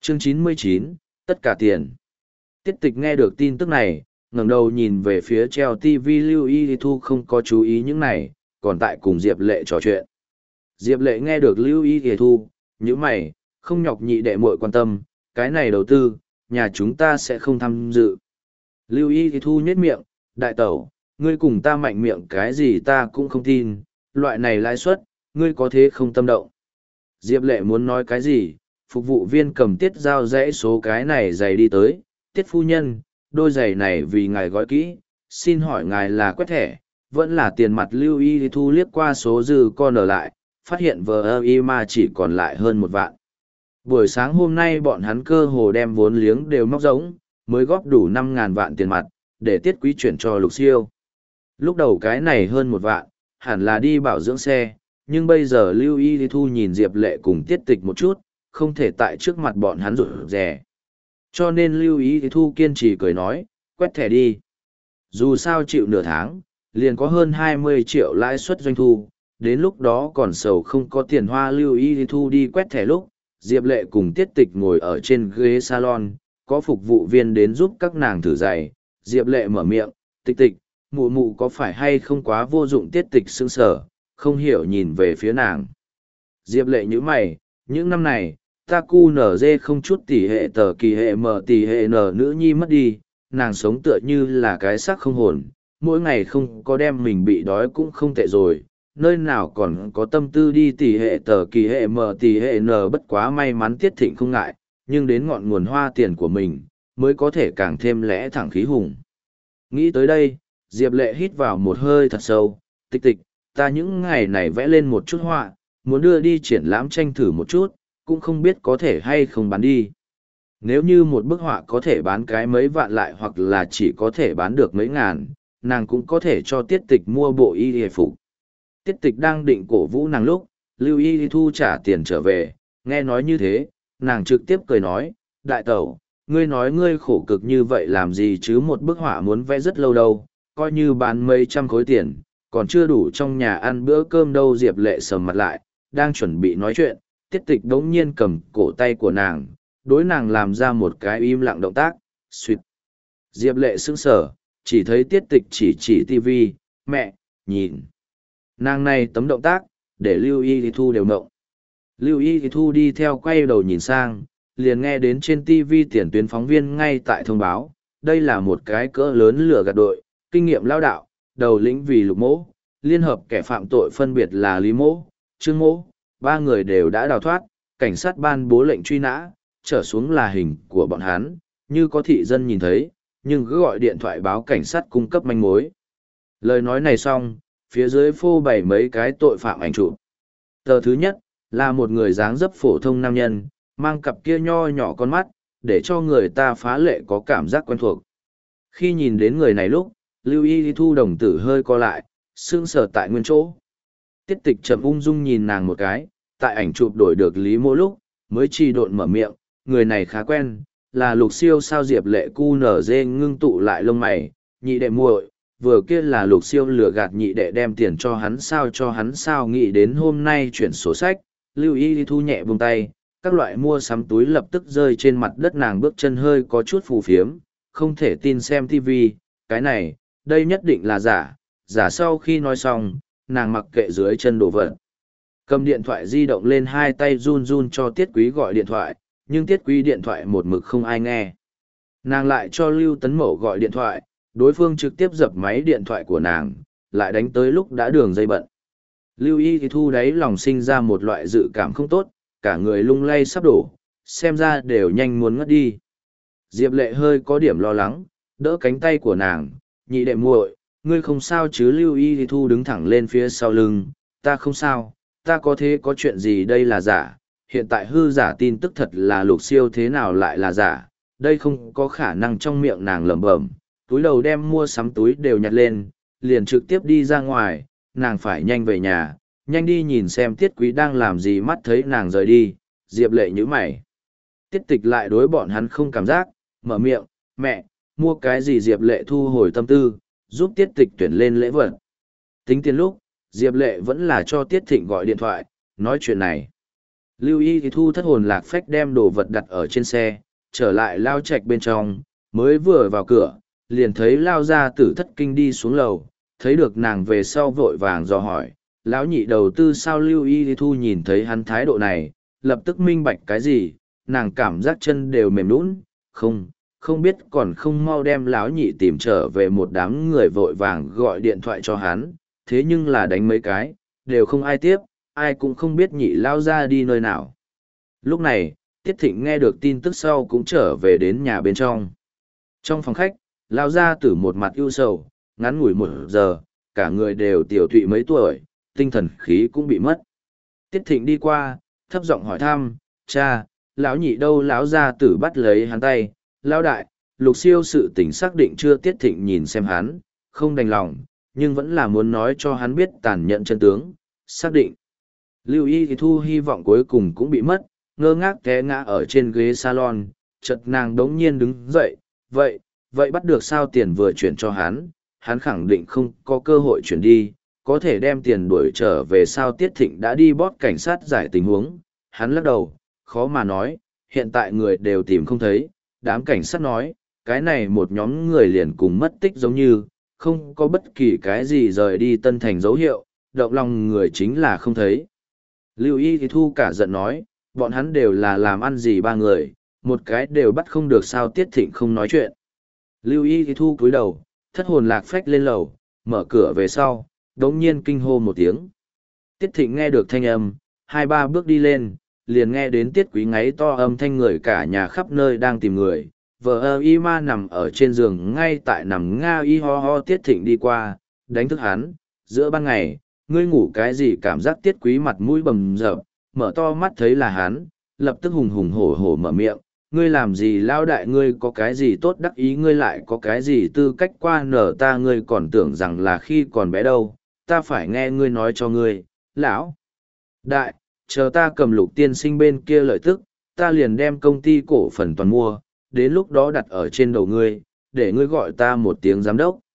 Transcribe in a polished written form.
Chương 99, tất cả tiền. Tiết tịch nghe được tin tức này, ngẩng đầu nhìn về phía treo TV. Lưu Y Thu không có chú ý những này, còn tại cùng Diệp Lệ trò chuyện. Diệp Lệ nghe được Lưu Y Thu, nhíu mày, không nhọc nhị đệ muội quan tâm, cái này đầu tư, nhà chúng ta sẽ không tham dự. Lưu Y Thu nhếch miệng, đại tẩu, ngươi cùng ta mạnh miệng cái gì ta cũng không tin, loại này lãi suất, ngươi có thế không tâm động. Diệp Lệ muốn nói cái gì, phục vụ viên cầm Tiết Giao dãy số cái này giày đi tới, Tiết phu nhân, đôi giày này vì ngài gói kỹ, xin hỏi ngài là quét thẻ, vẫn là tiền mặt. Lưu Y Thu liếc qua số dư con ở lại, phát hiện vờ mà chỉ còn lại hơn 1 vạn. Buổi sáng hôm nay bọn hắn cơ hồ đem vốn liếng đều móc rỗng, mới góp đủ 5.000 vạn tiền mặt, để Tiết Quý chuyển cho Lục Siêu. Lúc đầu cái này hơn 1 vạn, hẳn là đi bảo dưỡng xe, nhưng bây giờ Lưu Y Thu nhìn Diệp Lệ cùng Tiết Tịch một chút, không thể tại trước mặt bọn hắn rụt rè. Cho nên Lưu Y Thu kiên trì cười nói, quét thẻ đi. Dù sao chịu nửa tháng, liền có hơn 20 triệu lãi suất doanh thu, đến lúc đó còn sầu không có tiền hoa. Lưu Y Thu đi quét thẻ lúc, Diệp Lệ cùng Tiết Tịch ngồi ở trên ghế salon, có phục vụ viên đến giúp các nàng thử giày. Diệp Lệ mở miệng, Tịch Tịch, mụ mụ có phải hay không quá vô dụng. Tiết Tịch sững sờ, không hiểu nhìn về phía nàng. Diệp Lệ nhíu mày, những năm này, ta cu nở dê không chút tỉ hệ tờ kỳ hệ mờ tỉ hệ nở nữ nhi mất đi, nàng sống tựa như là cái xác không hồn, mỗi ngày không có đem mình bị đói cũng không tệ rồi, nơi nào còn có tâm tư đi tỉ hệ tờ kỳ hệ mờ tỉ hệ nở. Bất quá may mắn Tiết Thịnh không ngại, nhưng đến ngọn nguồn hoa tiền của mình, mới có thể càng thêm lẽ thẳng khí hùng. Nghĩ tới đây, Diệp Lệ hít vào một hơi thật sâu, Tịch Tịch, ta những ngày này vẽ lên một chút họa, muốn đưa đi triển lãm tranh thử một chút, cũng không biết có thể hay không bán đi. Nếu như một bức họa có thể bán cái mấy vạn lại hoặc là chỉ có thể bán được mấy ngàn, nàng cũng có thể cho Tiết Tịch mua bộ y hề phục. Tiết Tịch đang định cổ vũ nàng lúc, Lưu Y Thu trả tiền trở về, nghe nói như thế, nàng trực tiếp cười nói, đại tẩu, ngươi nói ngươi khổ cực như vậy làm gì chứ, một bức họa muốn vẽ rất lâu đâu, coi như bán mấy trăm khối tiền, còn chưa đủ trong nhà ăn bữa cơm đâu. Diệp Lệ sầm mặt lại, đang chuẩn bị nói chuyện, Tiết Tịch đống nhiên cầm cổ tay của nàng, đối nàng làm ra một cái im lặng động tác, suýt. Diệp Lệ sững sờ, chỉ thấy Tiết Tịch chỉ tivi, mẹ, nhìn. Nàng này tấm động tác, để Lưu Y Thu đều ngộng. Lưu Y Thu đi theo quay đầu nhìn sang, liền nghe đến trên tivi tiền tuyến phóng viên ngay tại thông báo, đây là một cái cỡ lớn lừa gạt đội, kinh nghiệm lao đạo, đầu lĩnh vì Lục Mỗ, liên hợp kẻ phạm tội phân biệt là Lý Mỗ, Trương Mỗ, 3 người đều đã đào thoát, cảnh sát ban bố lệnh truy nã, trở xuống là hình của bọn hắn, như có thị dân nhìn thấy, nhưng cứ gọi điện thoại báo cảnh sát cung cấp manh mối. Lời nói này xong, phía dưới phô bày mấy cái tội phạm ảnh chụp. Tờ thứ nhất, là một người dáng dấp phổ thông nam nhân, mang cặp kia nho nhỏ con mắt, để cho người ta phá lệ có cảm giác quen thuộc. Khi nhìn đến người này lúc, Lưu Y Thu đồng tử hơi co lại, sững sờ tại nguyên chỗ. Tiết Tịch chậm ung dung nhìn nàng một cái, tại ảnh chụp đổi được Lý Mỗ lúc, mới trì độn mở miệng, người này khá quen, là Lục Siêu sao. Diệp Lệ cu nở dê ngưng tụ lại lông mày, nhị đệ muội, vừa kia là Lục Siêu lừa gạt nhị đệ đem tiền cho hắn sao nghĩ đến hôm nay chuyển sổ sách. Lưu Y Thu nhẹ buông tay, các loại mua sắm túi lập tức rơi trên mặt đất, nàng bước chân hơi có chút phù phiếm, không thể tin xem tivi, cái này, đây nhất định là giả. Sau khi nói xong, nàng mặc kệ dưới chân đồ vật. Cầm điện thoại di động lên, hai tay run run cho Tiết Quý gọi điện thoại, nhưng Tiết Quý điện thoại một mực không ai nghe. Nàng lại cho Lưu Tấn Mậu gọi điện thoại, đối phương trực tiếp dập máy điện thoại của nàng, lại đánh tới lúc đã đường dây bận. Lưu Y Thu đáy lòng sinh ra một loại dự cảm không tốt, cả người lung lay sắp đổ, xem ra đều nhanh muốn ngất đi. Diệp Lệ hơi có điểm lo lắng, đỡ cánh tay của nàng, nhị đệ muội, ngươi không sao chứ? Lưu Y Thu đứng thẳng lên phía sau lưng, ta không sao, ta có thế có chuyện gì? Đây là giả, hiện tại hư giả tin tức thật là Lục Siêu thế nào lại là giả, đây không có khả năng. Trong miệng nàng lẩm bẩm, túi đầu đem mua sắm túi đều nhặt lên, liền trực tiếp đi ra ngoài, nàng phải nhanh về nhà, nhanh đi nhìn xem Tiết Quý đang làm gì. Mắt thấy nàng rời đi, Diệp Lệ nhíu mày. Tiết Tịch lại đối bọn hắn không cảm giác, mở miệng, mẹ, mua cái gì? Diệp Lệ thu hồi tâm tư, giúp Tiết Tịch tuyển lên lễ vật. Tính tiền lúc, Diệp Lệ vẫn là cho Tiết Thịnh gọi điện thoại, nói chuyện này. Lưu Y thì thu thất hồn lạc phách đem đồ vật đặt ở trên xe, trở lại lao trạch bên trong, mới vừa vào cửa, liền thấy lao gia tử thất kinh đi xuống lầu, thấy được nàng về sau vội vàng dò hỏi, lão nhị đầu tư sao. Lưu Y thì thu nhìn thấy hắn thái độ này, lập tức minh bạch cái gì, nàng cảm giác chân đều mềm nhũn, không biết còn không mau đem lão nhị tìm trở về. Một đám người vội vàng gọi điện thoại cho hắn, thế nhưng là đánh mấy cái, đều không ai tiếp, ai cũng không biết nhị lao ra đi nơi nào. Lúc này, Tiết Thịnh nghe được tin tức sau cũng trở về đến nhà bên trong. Trong phòng khách, lao ra tử một mặt ưu sầu, ngắn ngủi 1 giờ, cả người đều tiểu tụy mấy tuổi, tinh thần khí cũng bị mất. Tiết Thịnh đi qua, thấp giọng hỏi thăm, cha, lão nhị đâu? Lão gia tử bắt lấy hắn tay, lão đại, Lục Siêu sự tình xác định chưa? Tiết Thịnh nhìn xem hắn, không đành lòng, nhưng vẫn là muốn nói cho hắn biết tàn nhẫn chân tướng, xác định. Lưu Y thì thu hy vọng cuối cùng cũng bị mất, ngơ ngác té ngã ở trên ghế salon, chợt nàng đống nhiên đứng dậy, vậy bắt được sao? Tiền vừa chuyển cho hắn khẳng định không có cơ hội chuyển đi, có thể đem tiền đuổi trở về sao? Tiết Thịnh đã đi bót cảnh sát giải tình huống, hắn lắc đầu, khó mà nói, hiện tại người đều tìm không thấy, đám cảnh sát nói, cái này một nhóm người liền cùng mất tích giống như, không có bất kỳ cái gì rời đi Tân Thành dấu hiệu, động lòng người chính là không thấy. Lưu Y thì thu cả giận nói, bọn hắn đều là làm ăn gì 3 người, một cái đều bắt không được sao? Tiết Thịnh không nói chuyện. Lưu Y thì thu cúi đầu, thất hồn lạc phách lên lầu, mở cửa về sau, đống nhiên kinh hô một tiếng. Tiết Thịnh nghe được thanh âm, 2-3 bước đi lên, liền nghe đến Tiết Quý ngáy to âm thanh người cả nhà khắp nơi đang tìm người. Vợ y ma nằm ở trên giường ngay tại nằm nga y ho ho. Tiết Thịnh đi qua, đánh thức hắn, giữa ban ngày, ngươi ngủ cái gì? Cảm giác Tiết Quý mặt mũi bầm dập, mở to mắt thấy là hắn, lập tức hùng hùng hổ hổ mở miệng, ngươi làm gì? Lao đại, ngươi có cái gì tốt đắc ý? Ngươi lại có cái gì tư cách qua nở ta? Ngươi còn tưởng rằng là khi còn bé đâu, ta phải nghe ngươi nói cho ngươi, lão đại, chờ ta cầm Lục tiên sinh bên kia lợi tức, ta liền đem công ty cổ phần toàn mua, đến lúc đó đặt ở trên đầu ngươi, để ngươi gọi ta một tiếng giám đốc.